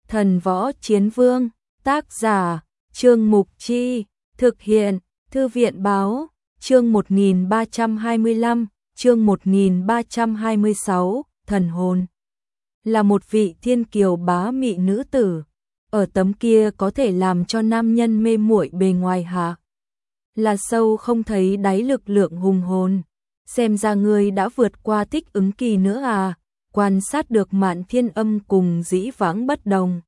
Thần Võ Chiến Vương, tác giả, Trương Mục Chi, thực hiện, Thư viện Báo, chương 1325, chương 1326, thần hồn. Là một vị thiên kiều bá mị nữ tử, ở tấm kia có thể làm cho nam nhân mê muội bề ngoài hạ. Là sâu không thấy đáy lực lượng hùng hồn, xem ra ngươi đã vượt qua thích ứng kỳ nữa à, quan sát được Mạn Thiên Âm cùng dĩ vãng bất đồng.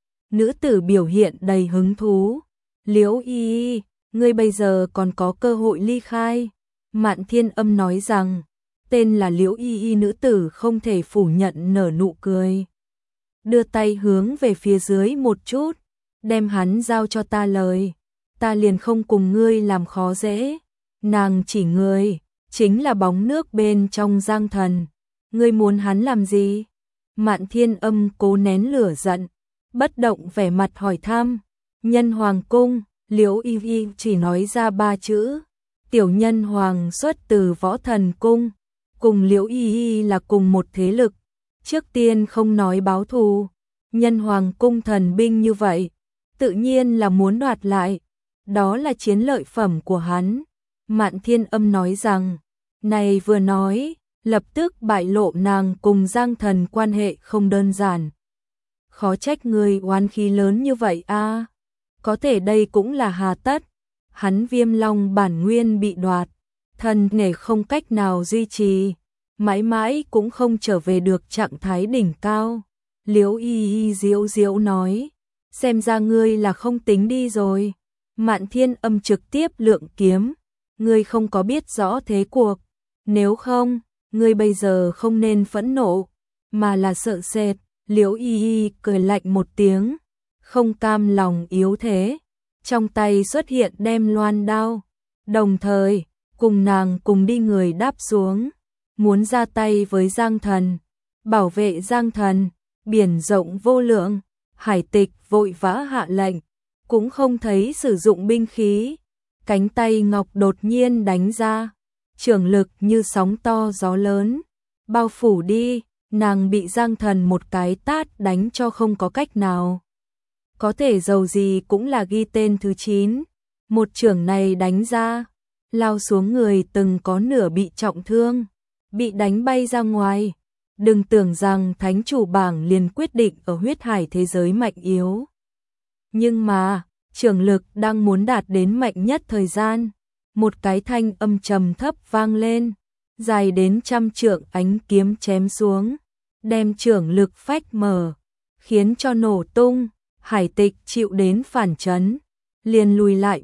Nữ tử biểu hiện đầy hứng thú, Liễu Y, ngươi bây giờ còn có cơ hội ly khai. Mạn Thiên Âm nói rằng, tên là Liễu Y nữ tử không thể phủ nhận nở nụ cười. Đưa tay hướng về phía dưới một chút, đem hắn giao cho ta lời, ta liền không cùng ngươi làm khó dễ. Nàng chỉ ngươi, chính là bóng nước bên trong Giang Thần. Ngươi muốn hắn làm gì? Mạn Thiên Âm cố nén lửa giận, bất động vẻ mặt hỏi thăm. Nhân Hoàng Cung, Liễu Y chỉ nói ra 3 chữ. Tiểu Nhân Hoàng xuất từ Võ Thần Cung, cùng Liễu Y là cùng một thế lực. Trước tiên không nói báo thù, Nhân Hoàng Cung thần binh như vậy, tự nhiên là muốn đoạt lại. Đó là chiến lợi phẩm của hắn. Mạn Thiên Âm nói rằng, này vừa nói, lập tức bại lộ nàng cùng Giang Thần quan hệ không đơn giản. Khó trách người oán khí lớn như vậy a. Có thể đây cũng là hà tất. Hắn Viêm Long bản nguyên bị đoạt, thân thể không cách nào duy trì, mãi mãi cũng không trở về được trạng thái đỉnh cao. Liễu Y diễu diễu nói, xem ra ngươi là không tính đi rồi. Mạn Thiên Âm trực tiếp lượng kiếm, ngươi không có biết rõ thế cuộc, nếu không, ngươi bây giờ không nên phẫn nộ, mà là sợ sệt. Liễu Y cười lạnh một tiếng, không cam lòng yếu thế, trong tay xuất hiện đem loan đao, đồng thời, cùng nàng cùng đi người đáp xuống, muốn ra tay với Giang Thần, bảo vệ Giang Thần. Biển rộng vô lượng, Hải Tịch vội vã hạ lệnh, cũng không thấy sử dụng binh khí, cánh tay ngọc đột nhiên đánh ra, trường lực như sóng to gió lớn, bao phủ đi. Nàng bị Giang Thần một cái tát đánh cho không có cách nào. Có thể dầu gì cũng là ghi tên thứ 9. Một chưởng này đánh ra, lao xuống người từng có nửa bị trọng thương, bị đánh bay ra ngoài. Đừng tưởng rằng thánh chủ bảng liền quyết định ở huyết hải thế giới mạnh yếu. Nhưng mà, chưởng lực đang muốn đạt đến mạnh nhất thời gian. Một cái thanh âm trầm thấp vang lên, dài đến 100 trượng ánh kiếm chém xuống, đem chưởng lực phách mở, khiến cho nổ tung. Hải Tịch chịu đến phản chấn, liền lùi lại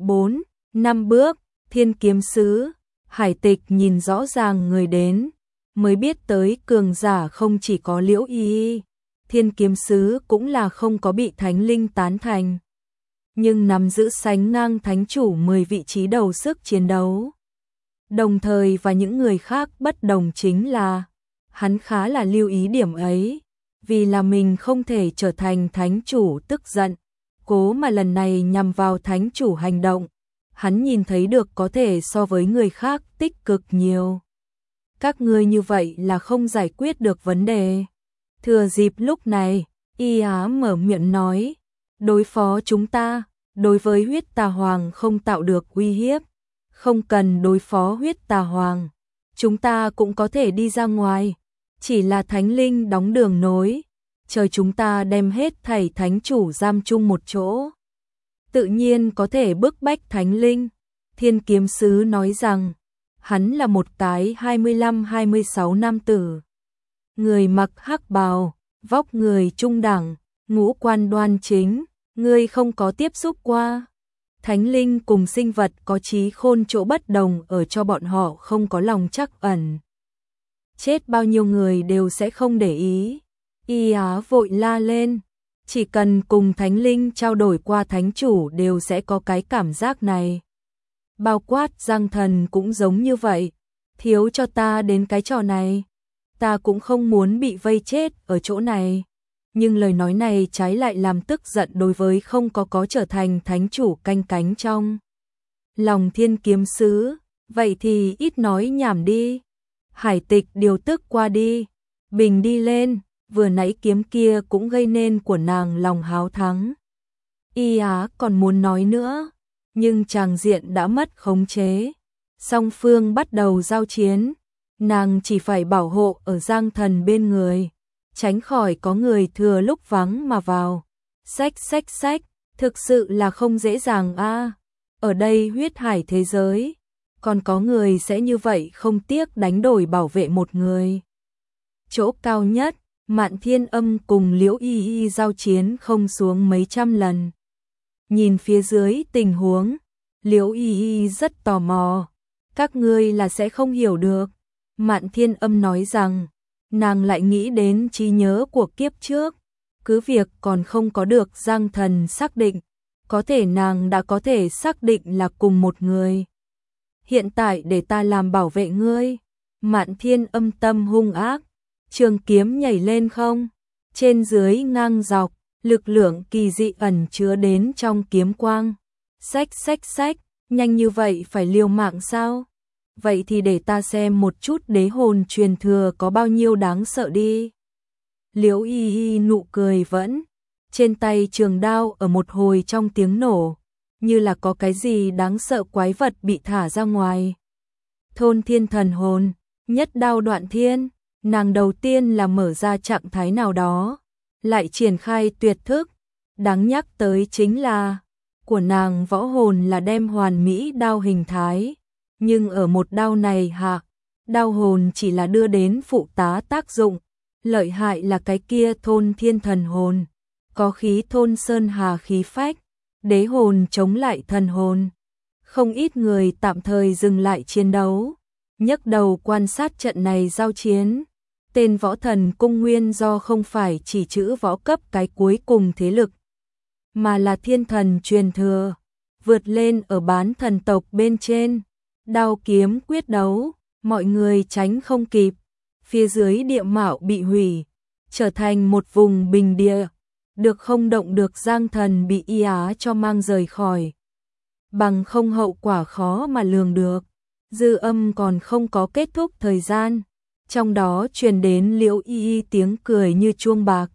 4-5 bước. Thiên kiếm sứ, Hải Tịch nhìn rõ ràng người đến, mới biết tới cường giả không chỉ có Liễu Y, thiên kiếm sứ cũng là không có bị thánh linh tán thành, nhưng nắm giữ sánh ngang thánh chủ 10 vị trí đầu sức chiến đấu. Đồng thời và những người khác bất đồng chính là, hắn khá là lưu ý điểm ấy, vì là mình không thể trở thành thánh chủ tức giận, cố mà lần này nhằm vào thánh chủ hành động, hắn nhìn thấy được có thể so với người khác tích cực nhiều. Các ngươi như vậy là không giải quyết được vấn đề. Thừa dịp lúc này, Y Á mở miệng nói, đối phó chúng ta, đối với huyết tà hoàng không tạo được uy hiếp, không cần đối phó huyết tà hoàng, chúng ta cũng có thể đi ra ngoài, chỉ là thánh linh đóng đường nối, chờ chúng ta đem hết thảy thánh chủ giam chung một chỗ, tự nhiên có thể bức bách thánh linh. Thiên kiếm sứ nói rằng, hắn là một cái 25-26 nam tử, người mặc hắc bào, vóc người trung đẳng, ngũ quan đoan chính, ngươi không có tiếp xúc qua. Thánh linh cùng sinh vật có trí khôn chỗ bất đồng ở cho bọn họ không có lòng trắc ẩn. Chết bao nhiêu người đều sẽ không để ý. Y Á vội la lên, chỉ cần cùng thánh linh trao đổi qua thánh chủ đều sẽ có cái cảm giác này. Bao quát Giang Thần cũng giống như vậy, thiếu cho ta đến cái trò này, ta cũng không muốn bị vây chết ở chỗ này. Nhưng lời nói này trái lại làm tức giận đối với không có trở thành thánh chủ canh cánh trong lòng thiên kiếm sứ, vậy thì ít nói nhảm đi. Hải Tịch điều tức qua đi, bình đi lên, vừa nãy kiếm kia cũng gây nên của nàng lòng háo thắng. Y Á còn muốn nói nữa, nhưng tràng diện đã mất khống chế. Song phương bắt đầu giao chiến, nàng chỉ phải bảo hộ ở Giang Thần bên người, tránh khỏi có người thừa lúc vắng mà vào. Xách, thực sự là không dễ dàng a. Ở đây huyết hải thế giới, còn có người sẽ như vậy không tiếc đánh đổi bảo vệ một người. Chỗ cao nhất, Mạn Thiên Âm cùng Liễu Y Y giao chiến không xuống mấy trăm lần. Nhìn phía dưới tình huống, Liễu Y Y rất tò mò. Các ngươi là sẽ không hiểu được. Mạn Thiên Âm nói rằng, nàng lại nghĩ đến trí nhớ của kiếp trước. Cứ việc còn không có được Giang Thần xác định, có thể nàng đã có thể xác định là cùng một người. Hiện tại để ta làm bảo vệ ngươi. Mạn Thiên Âm tâm hung ác, trường kiếm nhảy lên không, trên dưới ngang dọc, lực lượng kỳ dị ẩn chứa đến trong kiếm quang. Xách, nhanh như vậy phải liều mạng sao? Vậy thì để ta xem một chút đế hồn truyền thừa có bao nhiêu đáng sợ đi. Liễu Y Y nụ cười vẫn, trên tay trường đao ở một hồi trong tiếng nổ, như là có cái gì đáng sợ quái vật bị thả ra ngoài. Thôn thiên thần hồn, nhất đao đoạn thiên, nàng đầu tiên là mở ra trạng thái nào đó, lại triển khai tuyệt thức. Đáng nhắc tới chính là, của nàng võ hồn là đem hoàn mỹ đao hình thái, nhưng ở một đao này hạ, đao hồn chỉ là đưa đến phụ tá tác dụng, lợi hại là cái kia thôn thiên thần hồn, có khí thôn sơn hà khí phách, đế hồn chống lại thần hồn. Không ít người tạm thời dừng lại chiến đấu, nhấc đầu quan sát trận này giao chiến. Tên võ thần cung nguyên do không phải chỉ chữ võ cấp cái cuối cùng thế lực, mà là thiên thần truyền thừa, vượt lên ở bán thần tộc bên trên. Đao kiếm quyết đấu, mọi người tránh không kịp, phía dưới địa mạo bị hủy, trở thành một vùng bình địa, được không động được. Giang Thần bị Y Á cho mang rời khỏi, bằng không hậu quả khó mà lường được. Dư âm còn không có kết thúc thời gian, trong đó truyền đến Liễu Y Y tiếng cười như chuông bạc.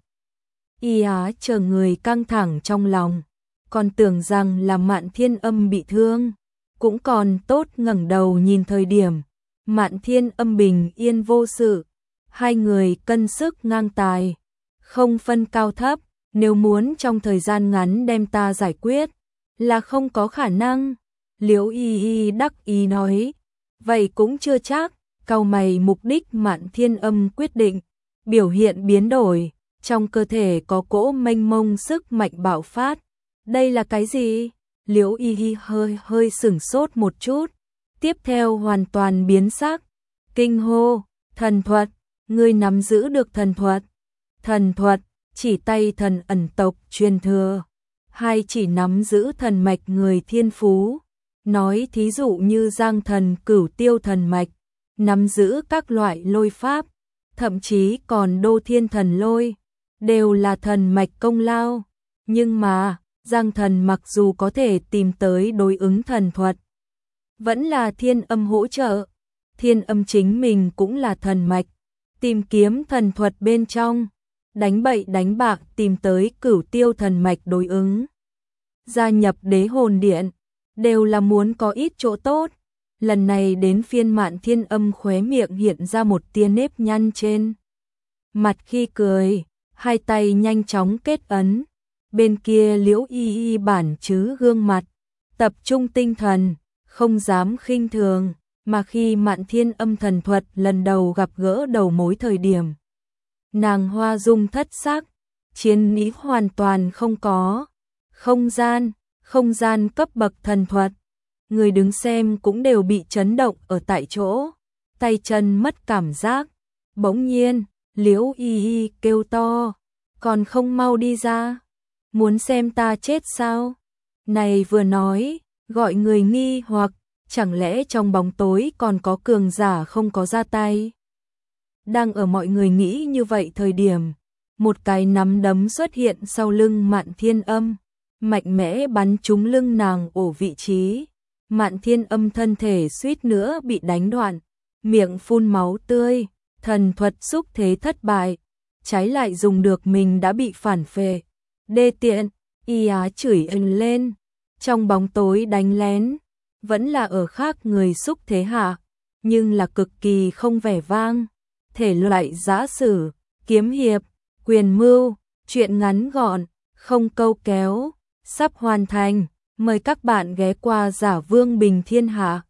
Y Á chờ người căng thẳng trong lòng, còn tưởng rằng là Mạn Thiên Âm bị thương, cũng còn tốt ngẩng đầu nhìn thời điểm, Mạn Thiên Âm bình yên vô sự, hai người cân sức ngang tài, không phân cao thấp, nếu muốn trong thời gian ngắn đem ta giải quyết, là không có khả năng. Liễu Y Y đắc ý nói, vậy cũng chưa chắc. Cau mày, mục đích Mạn Thiên Âm quyết định, biểu hiện biến đổi, trong cơ thể có cỗ mênh mông sức mạnh bạo phát. Đây là cái gì? Liễu Y Y hơi sửng sốt một chút, tiếp theo hoàn toàn biến sắc, kinh hô, thần thuật, ngươi nắm giữ được thần thuật. Thần thuật, chỉ tay thần ẩn tộc truyền thừa, hay chỉ nắm giữ thần mạch người thiên phú. Nói thí dụ như Giang Thần Cửu Tiêu thần mạch, nắm giữ các loại lôi pháp, thậm chí còn Đô Thiên thần lôi, đều là thần mạch công lao. Nhưng mà, Giang Thần mặc dù có thể tìm tới đối ứng thần thuật, vẫn là Thiên Âm hỗ trợ. Thiên Âm chính mình cũng là thần mạch, tìm kiếm thần thuật bên trong, đánh bậy đánh bạc tìm tới Cửu Tiêu thần mạch đối ứng. Gia nhập đế hồn điện, đều là muốn có ít chỗ tốt. Lần này đến phiên Mạn Thiên Âm khóe miệng hiện ra một tia nếp nhăn trên mặt khi cười, hai tay nhanh chóng kết ấn. Bên kia Liễu Y Y bản chứ gương mặt, tập trung tinh thần, không dám khinh thường, mà khi Mạn Thiên Âm thần thuật lần đầu gặp gỡ đầu mối thời điểm, nàng hoa dung thất sắc, chiến ý hoàn toàn không có. Không gian cấp bậc thần thuật, người đứng xem cũng đều bị chấn động ở tại chỗ, tay chân mất cảm giác. Bỗng nhiên, Liễu Y Y kêu to, còn không mau đi ra, muốn xem ta chết sao? Này vừa nói, gọi người nghi hoặc, chẳng lẽ trong bóng tối còn có cường giả không có ra tay? Đang ở mọi người nghĩ như vậy thời điểm, một cái nắm đấm xuất hiện sau lưng Mạn Thiên Âm, mạnh mẽ bắn trúng lưng nàng ổ vị trí. Mạn Thiên Âm thân thể suýt nữa bị đánh đoạn, miệng phun máu tươi, thần thuật xúc thế thất bại. trái lại dùng được mình đã bị phản phệ. Đê tiện, y á chửi ân lên, trong bóng tối đánh lén, vẫn là ở khác người xúc thế hạ, nhưng là cực kỳ không vẻ vang. Thể loại giã sử, kiếm hiệp, quyền mưu, truyện ngắn gọn, không câu kéo, sắp hoàn thành. Mời các bạn ghé qua Giả Vương Bình Thiên Hạ.